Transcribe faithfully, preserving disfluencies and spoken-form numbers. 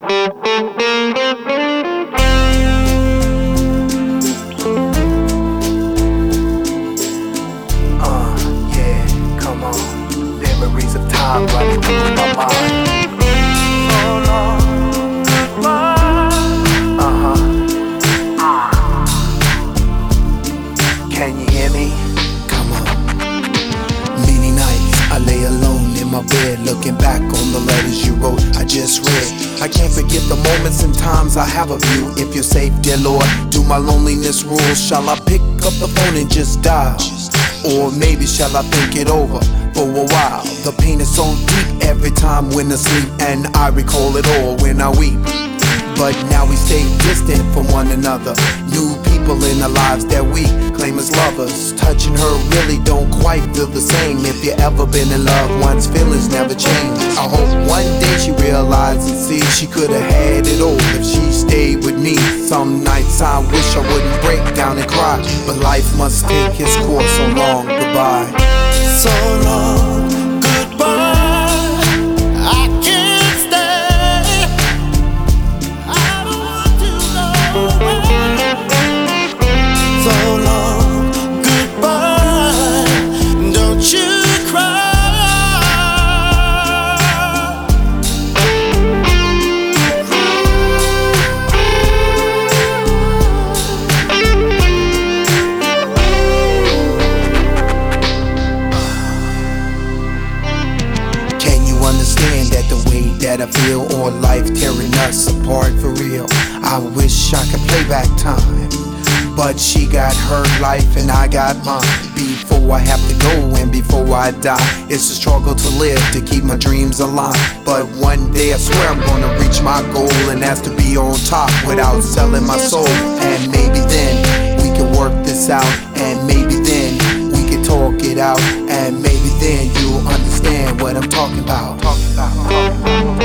Uh, yeah, come on. Memories of time running through my mind. Can you hear me? Come on. Many nights I lay alone in my bed, looking back on the letters you wrote, I just read. I can't forget the moments and times I have of you. If you're safe, dear Lord, do my loneliness rule? Shall I pick up the phone and just dial? Or maybe shall I think it over for a while? The pain is so deep every time when I sleep, and I recall it all when I weep. But now we stay distant from one another. New people in our lives that we claim as lovers. Touching her really don't quite feel the same. If you ever been in love, one's feelings never change. I hope one day she realizes and sees she could've had it all if she stayed with me. Some nights I wish I wouldn't break down and cry, but life must take its course. So long, goodbye. So long, goodbye. I can't stay. I don't want to go away. So long, goodbye. Don't you cry. Understand that the way that I feel, or life tearing us apart for real. I wish I could play back time, but she got her life and I got mine. Before I have to go and before I die, it's a struggle to live, to keep my dreams alive. But one day I swear I'm gonna reach my goal, and that's to be on top without selling my soul. And maybe then we can work this out, and maybe then we can talk it out, and maybe then you'll understand what I'm talking about. Talking about.